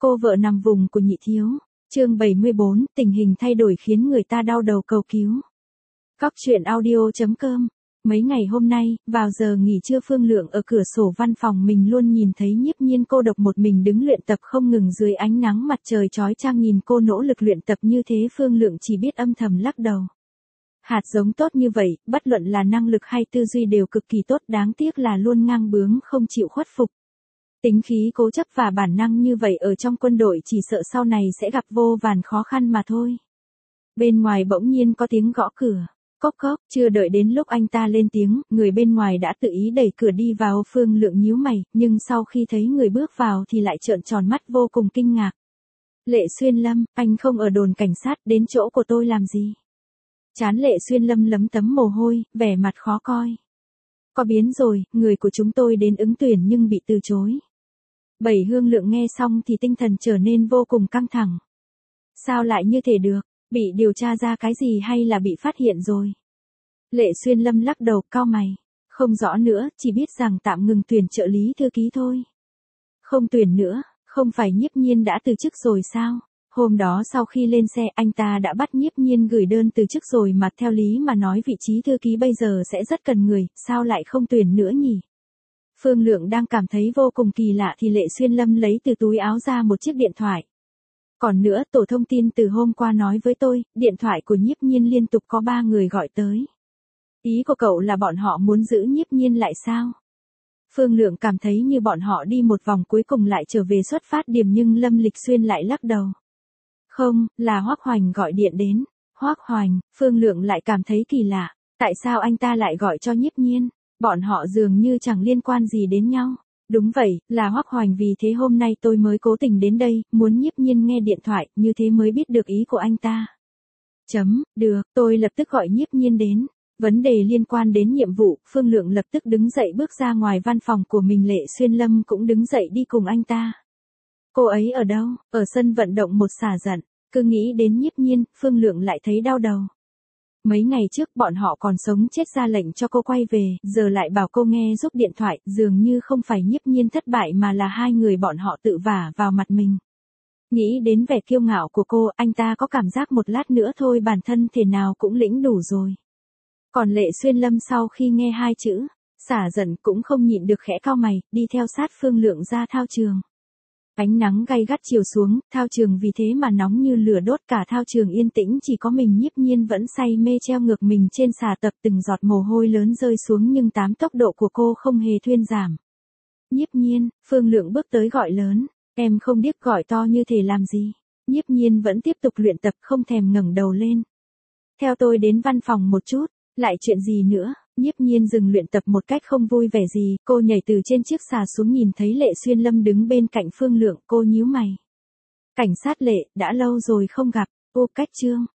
Cô vợ nằm vùng của nhị thiếu. Chương 74, tình hình thay đổi khiến người ta đau đầu cầu cứu. Góc truyện audio.com. Mấy ngày hôm nay, vào giờ nghỉ trưa Phương Lượng ở cửa sổ văn phòng mình luôn nhìn thấy Nhiếp Nhiên cô độc một mình đứng luyện tập không ngừng dưới ánh nắng mặt trời chói chang, nhìn cô nỗ lực luyện tập như thế Phương Lượng chỉ biết âm thầm lắc đầu. Hạt giống tốt như vậy, bất luận là năng lực hay tư duy đều cực kỳ tốt, đáng tiếc là luôn ngang bướng không chịu khuất phục. Tính khí cố chấp và bản năng như vậy ở trong quân đội chỉ sợ sau này sẽ gặp vô vàn khó khăn mà thôi. Bên ngoài bỗng nhiên có tiếng gõ cửa. Cốc cốc, chưa đợi đến lúc anh ta lên tiếng, người bên ngoài đã tự ý đẩy cửa đi vào. Phương Lượng nhíu mày, nhưng sau khi thấy người bước vào thì lại trợn tròn mắt vô cùng kinh ngạc. Lệ Xuyên Lâm, anh không ở đồn cảnh sát, đến chỗ của tôi làm gì? Trán Lệ Xuyên Lâm lấm tấm mồ hôi, vẻ mặt khó coi. Có biến rồi, người của chúng tôi đến ứng tuyển nhưng bị từ chối. Bảy Hương Lượng nghe xong thì tinh thần trở nên vô cùng căng thẳng. Sao lại như thế được? Bị điều tra ra cái gì hay là bị phát hiện rồi? Lệ Xuyên Lâm lắc đầu cau mày. Không rõ nữa, chỉ biết rằng tạm ngừng tuyển trợ lý thư ký thôi. Không tuyển nữa, không phải Nhiếp Nhiên đã từ chức rồi sao? Hôm đó sau khi lên xe anh ta đã bắt Nhiếp Nhiên gửi đơn từ chức rồi mà, theo lý mà nói vị trí thư ký bây giờ sẽ rất cần người, sao lại không tuyển nữa nhỉ? Phương Lượng đang cảm thấy vô cùng kỳ lạ thì Lệ Xuyên Lâm lấy từ túi áo ra một chiếc điện thoại. Còn nữa, tổ thông tin từ hôm qua nói với tôi, điện thoại của Nhiếp Nhiên liên tục có 3 người gọi tới. Ý của cậu là bọn họ muốn giữ Nhiếp Nhiên lại sao? Phương Lượng cảm thấy như bọn họ đi một vòng cuối cùng lại trở về xuất phát điểm, nhưng Lâm Lịch Xuyên lại lắc đầu. Không, là Hoắc Hoành gọi điện đến. Hoắc Hoành, Phương Lượng lại cảm thấy kỳ lạ. Tại sao anh ta lại gọi cho Nhiếp Nhiên? Bọn họ dường như chẳng liên quan gì đến nhau. Đúng vậy, là Hoắc Hoành, vì thế hôm nay tôi mới cố tình đến đây, muốn Nhiếp Nhiên nghe điện thoại, như thế mới biết được ý của anh ta. Được, tôi lập tức gọi Nhiếp Nhiên đến. Vấn đề liên quan đến nhiệm vụ, Phương Lượng lập tức đứng dậy bước ra ngoài văn phòng của mình. Lệ Xuyên Lâm cũng đứng dậy đi cùng anh ta. Cô ấy ở đâu? Ở sân vận động một xả giận. Cứ nghĩ đến Nhiếp Nhiên, Phương Lượng lại thấy đau đầu. Mấy ngày trước bọn họ còn sống chết ra lệnh cho cô quay về, giờ lại bảo cô nghe giúp điện thoại, dường như không phải Nhiếp Nhiên thất bại mà là hai người bọn họ tự vả vào mặt mình. Nghĩ đến vẻ kiêu ngạo của cô, anh ta có cảm giác một lát nữa thôi bản thân thể nào cũng lĩnh đủ rồi. Còn Lệ Xuyên Lâm sau khi nghe hai chữ xả giận cũng không nhịn được khẽ cau mày, đi theo sát Phương Lượng ra thao trường. Ánh nắng gay gắt chiều xuống, thao trường vì thế mà nóng như lửa đốt, cả thao trường yên tĩnh, chỉ có mình Nhiếp Nhiên vẫn say mê treo ngược mình trên xà tập, từng giọt mồ hôi lớn rơi xuống nhưng tốc độ của cô không hề thuyên giảm. Nhiếp Nhiên, Phương Lượng bước tới gọi lớn, em không điếc gọi to như thế làm gì? Nhiếp Nhiên vẫn tiếp tục luyện tập không thèm ngẩng đầu lên. Theo tôi đến văn phòng một chút. Lại chuyện gì nữa? Nhiếp Nhiên dừng luyện tập một cách không vui vẻ gì, cô nhảy từ trên chiếc xà xuống, nhìn thấy Lệ Xuyên Lâm đứng bên cạnh Phương Lượng, cô nhíu mày. Cảnh sát Lệ, đã lâu rồi không gặp. Ô cách Trương,